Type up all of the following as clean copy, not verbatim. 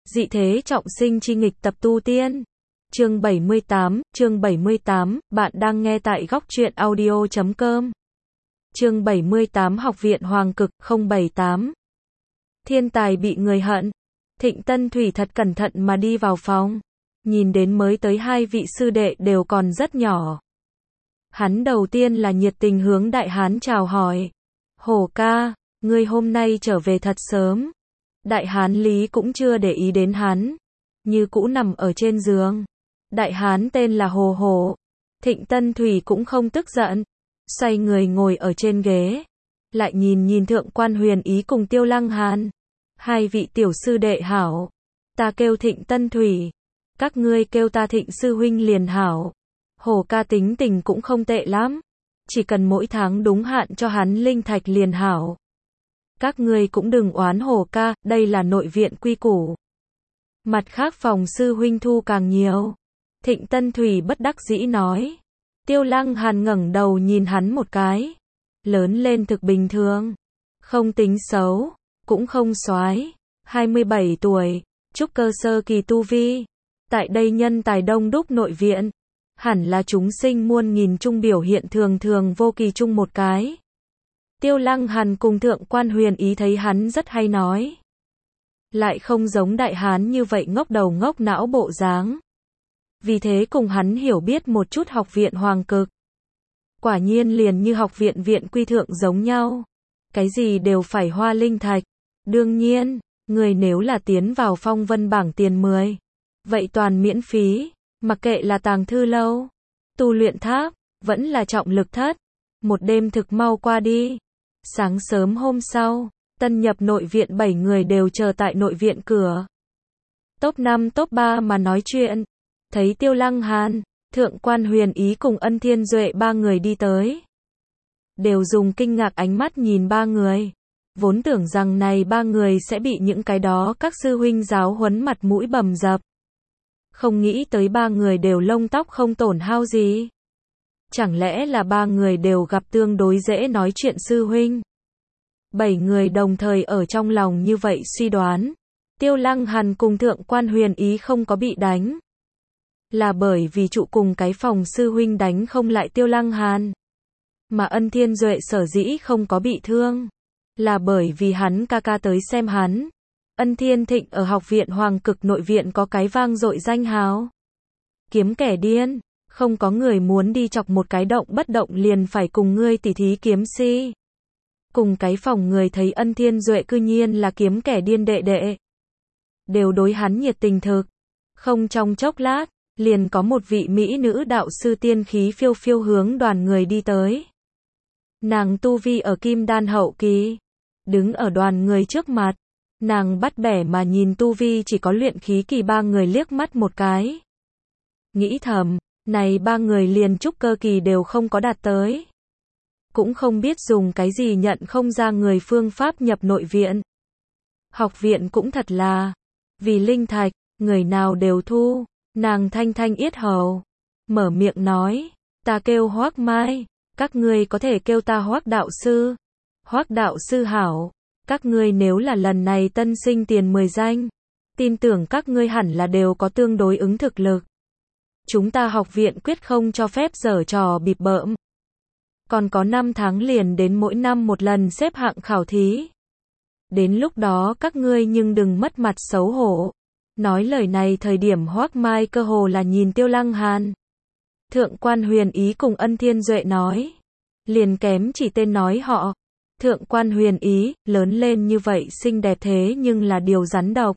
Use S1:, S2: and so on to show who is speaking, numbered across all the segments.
S1: Dị thế trọng sinh chi nghịch tập tu tiên. Chương 78, bạn đang nghe tại góc truyện audio.com. Chương 78 Học viện Hoàng Cực 078. Thiên tài bị người hận. Thịnh Tân Thủy thật cẩn thận mà đi vào phòng. Nhìn đến mới tới hai vị sư đệ đều còn rất nhỏ. Hắn đầu tiên là nhiệt tình hướng đại hán chào hỏi. Hổ ca, ngươi hôm nay trở về thật sớm. Đại hán Lý cũng chưa để ý đến hắn. Như cũ nằm ở trên giường. Đại hán tên là Hồ Hổ. Thịnh Tân Thủy cũng không tức giận. Xoay người ngồi ở trên ghế. Lại nhìn Thượng Quan Huyền Ý cùng Tiêu Lăng Hàn. Hai vị tiểu sư đệ hảo. Ta kêu Thịnh Tân Thủy. Các ngươi kêu ta Thịnh sư huynh liền hảo. Hồ ca tính tình cũng không tệ lắm. Chỉ cần mỗi tháng đúng hạn cho hắn linh thạch liền hảo. Các ngươi cũng đừng oán Hồ ca, đây là nội viện quy củ. Mặt khác phòng sư huynh thu càng nhiều. Thịnh Tân Thủy bất đắc dĩ nói. Tiêu Lăng Hàn ngẩng đầu nhìn hắn một cái. Lớn lên thực bình thường. Không tính xấu, cũng không soái. 27 tuổi, trúc cơ sơ kỳ tu vi. Tại đây nhân tài đông đúc nội viện. Hẳn là chúng sinh muôn nghìn chung biểu hiện thường vô kỳ chung một cái. Tiêu Lăng Hàn cùng Thượng Quan Huyền Ý thấy hắn rất hay nói. Lại không giống đại hán như vậy ngốc đầu ngốc não bộ dáng. Vì thế cùng hắn hiểu biết một chút học viện Hoàng Cực. Quả nhiên liền như học viện viện quy thượng giống nhau. Cái gì đều phải hoa linh thạch. Đương nhiên, người nếu là tiến vào phong vân bảng tiền 10. Vậy toàn miễn phí, mặc kệ là tàng thư lâu, tu luyện tháp, vẫn là trọng lực thất. Một đêm thực mau qua đi. Sáng sớm hôm sau, tân nhập nội viện 7 người đều chờ tại nội viện cửa. Top 5 top 3 mà nói chuyện. Thấy Tiêu Lăng Hàn, Thượng Quan Huyền Ý cùng Ân Thiên Duệ ba người đi tới. Đều dùng kinh ngạc ánh mắt nhìn ba người. Vốn tưởng rằng này ba người sẽ bị những cái đó các sư huynh giáo huấn mặt mũi bầm dập. Không nghĩ tới ba người đều lông tóc không tổn hao gì. Chẳng lẽ là ba người đều gặp tương đối dễ nói chuyện sư huynh? 7 người đồng thời ở trong lòng như vậy suy đoán. Tiêu Lăng Hàn cùng Thượng Quan Huyền Ý không có bị đánh. Là bởi vì trụ cùng cái phòng sư huynh đánh không lại Tiêu Lăng Hàn. Mà Ân Thiên Duệ sở dĩ không có bị thương. Là bởi vì hắn ca ca tới xem hắn. Ân Thiên Thịnh ở học viện Hoàng Cực nội viện có cái vang dội danh hào. Kiếm kẻ điên. Không có người muốn đi chọc một cái động bất động liền phải cùng ngươi tỉ thí kiếm si. Cùng cái phòng người thấy Ân Thiên Duệ cư nhiên là kiếm kẻ điên đệ đệ. Đều đối hắn nhiệt tình thực. Không trong chốc lát, liền có một vị mỹ nữ đạo sư tiên khí phiêu phiêu hướng đoàn người đi tới. Nàng tu vi ở kim đan hậu kỳ. Đứng ở đoàn người trước mặt. Nàng bắt bẻ mà nhìn tu vi chỉ có luyện khí kỳ ba người liếc mắt một cái. Nghĩ thầm. Này ba người liền trúc cơ kỳ đều không có đạt tới. Cũng không biết dùng cái gì nhận không ra người phương pháp nhập nội viện. Học viện cũng thật là. Vì linh thạch, người nào đều thu. Nàng thanh yết hầu. Mở miệng nói. Ta kêu Hoác Mai. Các ngươi có thể kêu ta Hoác đạo sư. Hoác đạo sư hảo. Các ngươi nếu là lần này tân sinh tiền 10 danh. Tin tưởng các ngươi hẳn là đều có tương đối ứng thực lực. Chúng ta học viện quyết không cho phép giở trò bịp bợm. Còn có 5 tháng liền đến mỗi năm một lần xếp hạng khảo thí. Đến lúc đó các ngươi nhưng đừng mất mặt xấu hổ. Nói lời này thời điểm Hoác Mai cơ hồ là nhìn Tiêu Lăng Hàn. Thượng Quan Huyền Ý cùng Ân Thiên Duệ nói. Liền kém chỉ tên nói họ. Thượng Quan Huyền Ý, lớn lên như vậy xinh đẹp thế nhưng là điều rắn độc.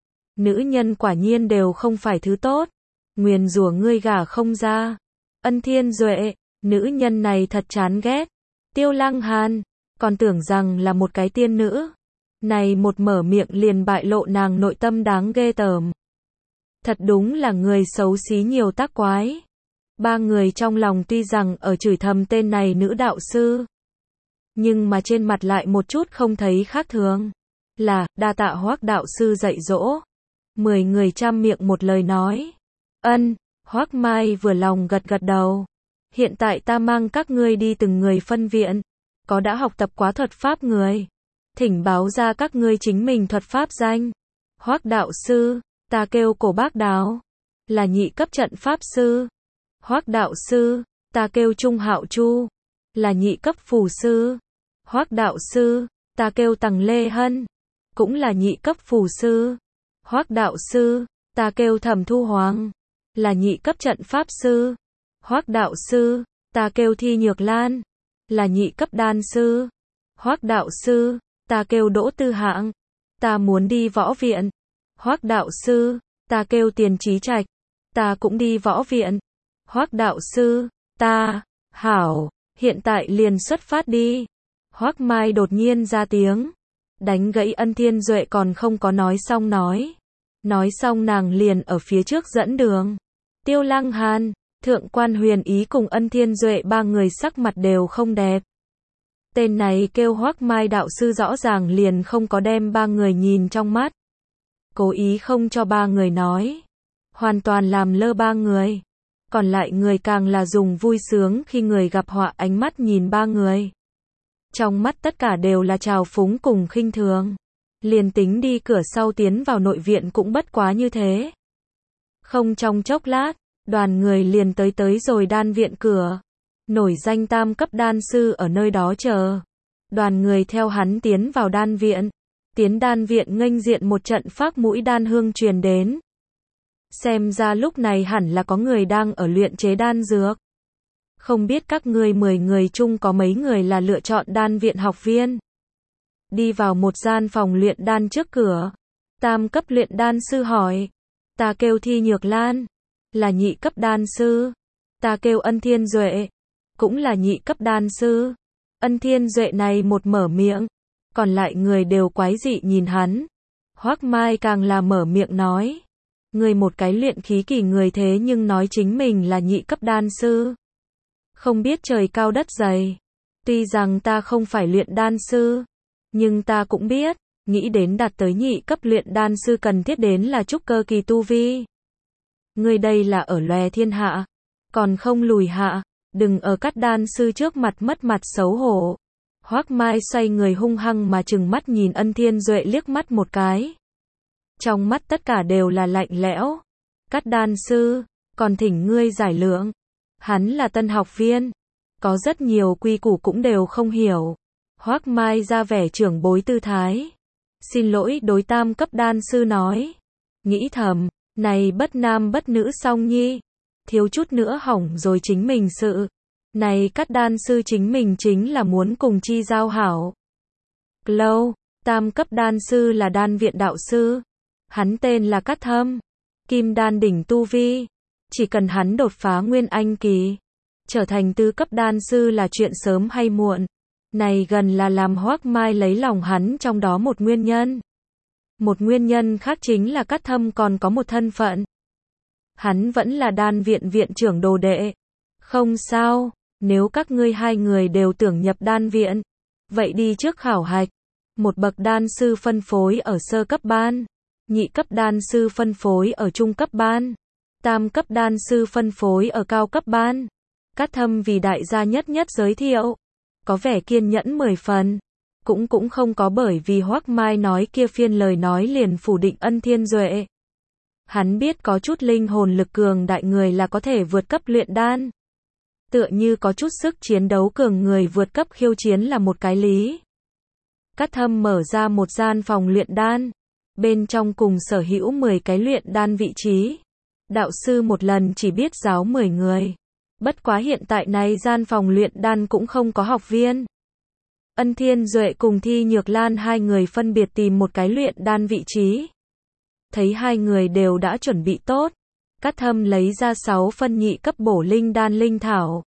S1: Nữ nhân quả nhiên đều không phải thứ tốt. Nguyền rủa ngươi gả không ra. Ân Thiên Duệ, nữ nhân này thật chán ghét. Tiêu Lăng Hàn, còn tưởng rằng là một cái tiên nữ. Này một mở miệng liền bại lộ nàng nội tâm đáng ghê tởm. Thật đúng là người xấu xí nhiều tác quái. Ba người trong lòng tuy rằng ở chửi thầm tên này nữ đạo sư. Nhưng mà trên mặt lại một chút không thấy khác thường. Là, đa tạ Hoác đạo sư dạy dỗ. 10 người trăm miệng một lời nói. Ân, Hoác Mai vừa lòng gật đầu. Hiện tại ta mang các ngươi đi từng người phân viện. Có đã học tập quá thuật pháp người. Thỉnh báo ra các ngươi chính mình thuật pháp danh. Hoắc đạo sư, ta kêu Cổ Bác Đào, là nhị cấp trận pháp sư. Hoắc đạo sư, ta kêu Trung Hạo Chu, là nhị cấp phù sư. Hoắc đạo sư, ta kêu Tằng Lê Hân, cũng là nhị cấp phù sư. Hoắc đạo sư, ta kêu Thẩm Thu Hoàng, là nhị cấp trận pháp sư. Hoắc đạo sư, ta kêu Thi Nhược Lan, là nhị cấp đan sư. Hoắc đạo sư, ta kêu Đỗ Tư Hạng, ta muốn đi võ viện. Hoắc đạo sư, ta kêu Tiền Chí Trạch, ta cũng đi võ viện. Hoắc đạo sư, ta, hảo, hiện tại liền xuất phát đi. Hoắc Mai đột nhiên ra tiếng, đánh gãy Ân Thiên Duệ còn không có nói xong nói. Nói xong nàng liền ở phía trước dẫn đường. Tiêu Lăng Hàn, Thượng quan Huyền Ý cùng Ân Thiên Duệ ba người sắc mặt đều không đẹp. Tên này kêu Hoắc Mai đạo sư rõ ràng liền không có đem ba người nhìn trong mắt. Cố ý không cho ba người nói. Hoàn toàn làm lơ ba người. Còn lại người càng là dùng vui sướng khi người gặp họa ánh mắt nhìn ba người. Trong mắt tất cả đều là trào phúng cùng khinh thường. Liền tính đi cửa sau tiến vào nội viện cũng bất quá như thế. Không trong chốc lát, đoàn người liền tới rồi đan viện cửa. Nổi danh tam cấp đan sư ở nơi đó chờ. Đoàn người theo hắn tiến vào đan viện. Tiến đan viện nghênh diện một trận phác mũi đan hương truyền đến. Xem ra lúc này hẳn là có người đang ở luyện chế đan dược. Không biết các ngươi 10 người chung có mấy người là lựa chọn đan viện học viên. Đi vào một gian phòng luyện đan trước cửa. Tam cấp luyện đan sư hỏi. Ta kêu Thi Nhược Lan, là nhị cấp đan sư. Ta kêu Ân Thiên Duệ, cũng là nhị cấp đan sư. Ân Thiên Duệ này một mở miệng, còn lại người đều quái dị nhìn hắn. Hoắc Mai càng là mở miệng nói. Người một cái luyện khí kỳ người thế nhưng nói chính mình là nhị cấp đan sư. Không biết trời cao đất dày. Tuy rằng ta không phải luyện đan sư, nhưng ta cũng biết, nghĩ đến đạt tới nhị cấp luyện đan sư cần thiết đến là trúc cơ kỳ tu vi. Người đây là ở lòe thiên hạ, còn không lùi hạ, đừng ở các đan sư trước mặt mất mặt xấu hổ. Hoắc Mai xoay người hung hăng mà trừng mắt nhìn Ân Thiên Duệ liếc mắt một cái. Trong mắt tất cả đều là lạnh lẽo. Các đan sư, còn thỉnh ngươi giải lượng. Hắn là tân học viên, có rất nhiều quy củ cũng đều không hiểu. Hoắc Mai ra vẻ trưởng bối tư thái. Xin lỗi đối tam cấp đan sư nói. Nghĩ thầm, này bất nam bất nữ song nhi. Thiếu chút nữa hỏng rồi chính mình sự. Này các đan sư chính mình chính là muốn cùng chi giao hảo. Lâu, tam cấp đan sư là đan viện đạo sư. Hắn tên là Cát Thâm. Kim đan đỉnh tu vi. Chỉ cần hắn đột phá nguyên anh kỳ, trở thành tứ cấp đan sư là chuyện sớm hay muộn. Này gần là làm Hoắc Mai lấy lòng hắn trong đó một nguyên nhân. Một nguyên nhân khác chính là Cát Thâm còn có một thân phận. Hắn vẫn là đan viện viện trưởng đồ đệ. Không sao, nếu các ngươi hai người đều tưởng nhập đan viện, vậy đi trước khảo hạch. Một bậc đan sư phân phối ở sơ cấp ban, nhị cấp đan sư phân phối ở trung cấp ban, tam cấp đan sư phân phối ở cao cấp ban. Cát Thâm vì đại gia nhất giới thiệu, có vẻ kiên nhẫn 10 phần, cũng không có bởi vì Hoắc Mai nói kia phiên lời nói liền phủ định Ân Thiên Duệ. Hắn biết có chút linh hồn lực cường đại người là có thể vượt cấp luyện đan. Tựa như có chút sức chiến đấu cường người vượt cấp khiêu chiến là một cái lý. Cát Thâm mở ra một gian phòng luyện đan, bên trong cùng sở hữu 10 cái luyện đan vị trí. Đạo sư một lần chỉ biết giáo 10 người. Bất quá hiện tại này gian phòng luyện đan cũng không có học viên. Ân Thiên Duệ cùng Thi Nhược Lan hai người phân biệt tìm một cái luyện đan vị trí. Thấy hai người đều đã chuẩn bị tốt, Cát Thâm lấy ra 6 phân nhị cấp bổ linh đan linh thảo.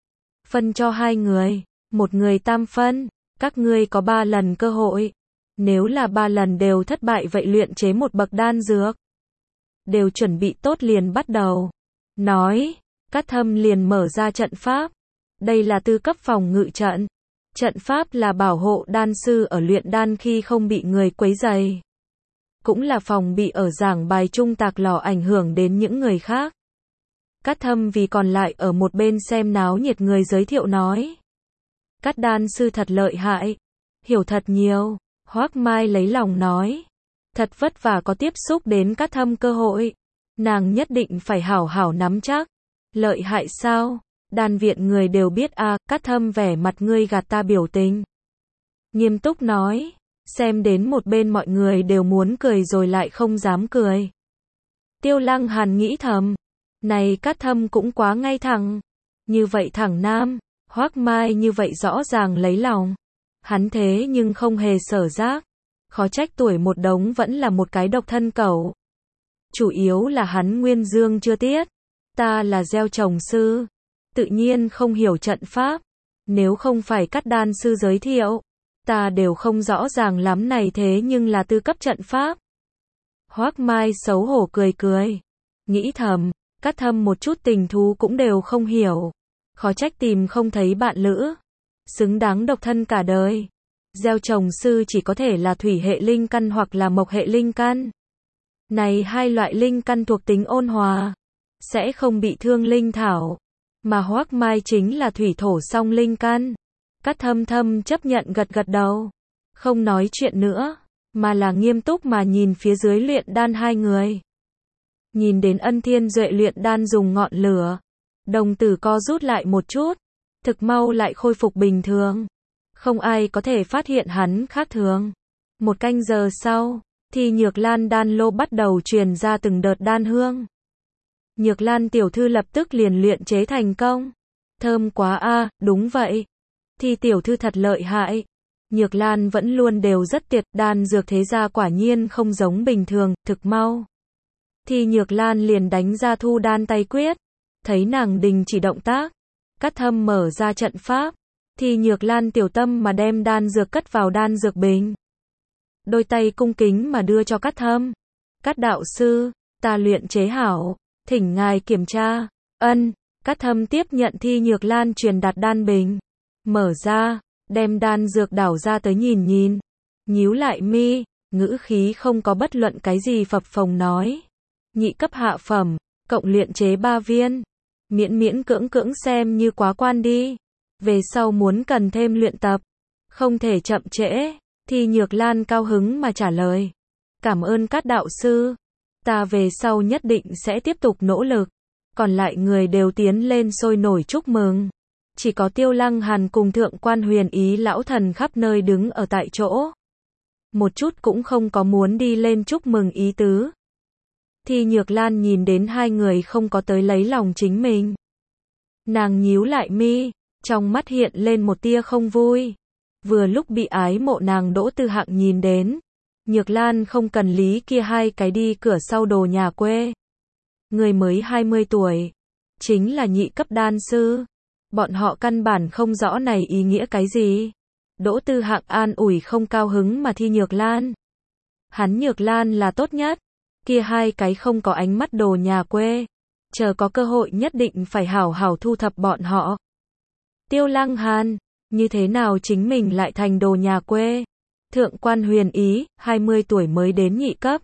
S1: Phân cho hai người, một người tam phân, các ngươi có 3 lần cơ hội. Nếu là 3 lần đều thất bại vậy luyện chế một bậc đan dược. Đều chuẩn bị tốt liền bắt đầu. Nói, Cát Thâm liền mở ra trận pháp. Đây là tư cấp phòng ngự trận. Trận pháp là bảo hộ đan sư ở luyện đan khi không bị người quấy rầy. Cũng là phòng bị ở giảng bài trung tạc lò ảnh hưởng đến những người khác. Cát Thâm vì còn lại ở một bên xem náo nhiệt người giới thiệu nói. Cát đan sư thật lợi hại, hiểu thật nhiều. Hoắc Mai lấy lòng nói. Thật vất vả có tiếp xúc đến Cát Thâm cơ hội. Nàng nhất định phải hảo hảo nắm chắc. Lợi hại sao? Đan viện người đều biết à, Cát Thâm vẻ mặt ngươi gạt ta biểu tình. Nghiêm túc nói. Xem đến một bên mọi người đều muốn cười rồi lại không dám cười. Tiêu Lăng Hàn nghĩ thầm. Này Cát Thâm cũng quá ngay thẳng. Như vậy thẳng nam. Hoắc Mai như vậy rõ ràng lấy lòng. Hắn thế nhưng không hề sở giác. Khó trách tuổi một đống vẫn là một cái độc thân cẩu. Chủ yếu là hắn nguyên dương chưa tiết. Ta là gieo trồng sư. Tự nhiên không hiểu trận pháp. Nếu không phải Cát đan sư giới thiệu. Ta đều không rõ ràng lắm này thế nhưng là tư cấp trận pháp. Hoắc Mai xấu hổ cười cười. Nghĩ thầm, Cát Thâm một chút tình thú cũng đều không hiểu. Khó trách tìm không thấy bạn lữ. Xứng đáng độc thân cả đời. Gieo trồng sư chỉ có thể là thủy hệ linh căn hoặc là mộc hệ linh căn. Này hai loại linh căn thuộc tính ôn hòa. Sẽ không bị thương linh thảo. Mà Hoắc Mai chính là thủy thổ song linh căn. Cát Thâm chấp nhận gật gật đầu. Không nói chuyện nữa. Mà là nghiêm túc mà nhìn phía dưới luyện đan hai người. Nhìn đến Ân Thiên Duệ luyện đan dùng ngọn lửa. Đồng tử co rút lại một chút. Thực mau lại khôi phục bình thường. Không ai có thể phát hiện hắn khác thường. Một canh giờ sau, thì Nhược Lan đan lô bắt đầu truyền ra từng đợt đan hương. Nhược Lan tiểu thư lập tức liền luyện chế thành công. Thơm quá a, đúng vậy. Thì tiểu thư thật lợi hại. Nhược Lan vẫn luôn đều rất tuyệt, đan dược thế gia quả nhiên không giống bình thường, thực mau. Thì Nhược Lan liền đánh ra thu đan tay quyết. Thấy nàng đình chỉ động tác. Cát Thâm mở ra trận pháp. Thì Nhược Lan tiểu tâm mà đem đan dược cất vào đan dược bình. Đôi tay cung kính mà đưa cho Cát Thâm. Cát đạo sư, ta luyện chế hảo. Thỉnh ngài kiểm tra. Ân. Cát Thâm tiếp nhận Thi Nhược Lan truyền đạt đan bình. Mở ra, đem đan dược đảo ra tới nhìn nhìn. Nhíu lại mi, ngữ khí không có bất luận cái gì phập phồng nói. Nhị cấp hạ phẩm, cộng luyện chế 3 viên. Miễn cưỡng xem như quá quan đi. Về sau muốn cần thêm luyện tập. Không thể chậm trễ. Thì Nhược Lan cao hứng mà trả lời. Cảm ơn Cát đạo sư. Ta về sau nhất định sẽ tiếp tục nỗ lực. Còn lại người đều tiến lên sôi nổi chúc mừng. Chỉ có Tiêu Lăng Hàn cùng Thượng quan Huyền Ý lão thần khắp nơi đứng ở tại chỗ. Một chút cũng không có muốn đi lên chúc mừng ý tứ. Thì Nhược Lan nhìn đến hai người không có tới lấy lòng chính mình. Nàng nhíu lại mi, trong mắt hiện lên một tia không vui. Vừa lúc bị ái mộ nàng Đỗ Tư Hạng nhìn đến. Nhược Lan không cần lý kia hai cái đi cửa sau đồ nhà quê. Người mới 20 tuổi. Chính là nhị cấp đan sư. Bọn họ căn bản không rõ này ý nghĩa cái gì. Đỗ Tư Hạng an ủi không cao hứng mà Thi Nhược Lan. Hắn Nhược Lan là tốt nhất. Kia hai cái không có ánh mắt đồ nhà quê. Chờ có cơ hội nhất định phải hảo hảo thu thập bọn họ. Tiêu Lăng Hàn, như thế nào chính mình lại thành đồ nhà quê? Thượng quan Huyền Ý, 20 tuổi mới đến nhị cấp.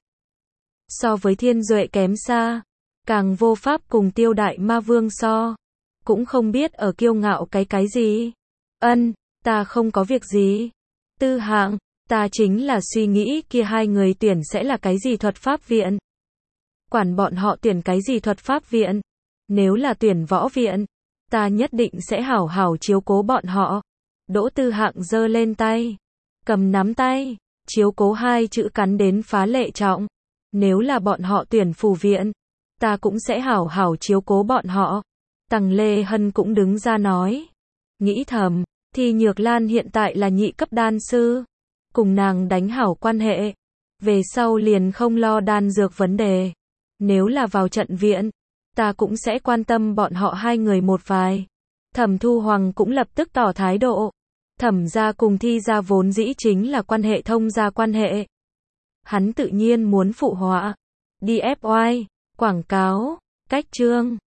S1: So với Thiên Duệ kém xa. Càng vô pháp cùng Tiêu Đại Ma Vương so. Cũng không biết ở kiêu ngạo cái gì. Ân, ta không có việc gì. Tư Hạng, ta chính là suy nghĩ kia hai người tuyển sẽ là cái gì thuật pháp viện. Quản bọn họ tuyển cái gì thuật pháp viện. Nếu là tuyển võ viện, ta nhất định sẽ hảo hảo chiếu cố bọn họ. Đỗ Tư Hạng giơ lên tay. Cầm nắm tay. Chiếu cố hai chữ cắn đến phá lệ trọng. Nếu là bọn họ tuyển phù viện, ta cũng sẽ hảo hảo chiếu cố bọn họ. Tằng Lê Hân cũng đứng ra nói. Nghĩ thầm, thì Nhược Lan hiện tại là nhị cấp đan sư. Cùng nàng đánh hảo quan hệ. Về sau liền không lo đan dược vấn đề. Nếu là vào trận viện, ta cũng sẽ quan tâm bọn họ hai người một vài. Thẩm Thu Hoàng cũng lập tức tỏ thái độ. Thẩm gia cùng Thi gia vốn dĩ chính là quan hệ thông gia quan hệ. Hắn tự nhiên muốn phụ họa. Đi FY, quảng cáo, cách chương.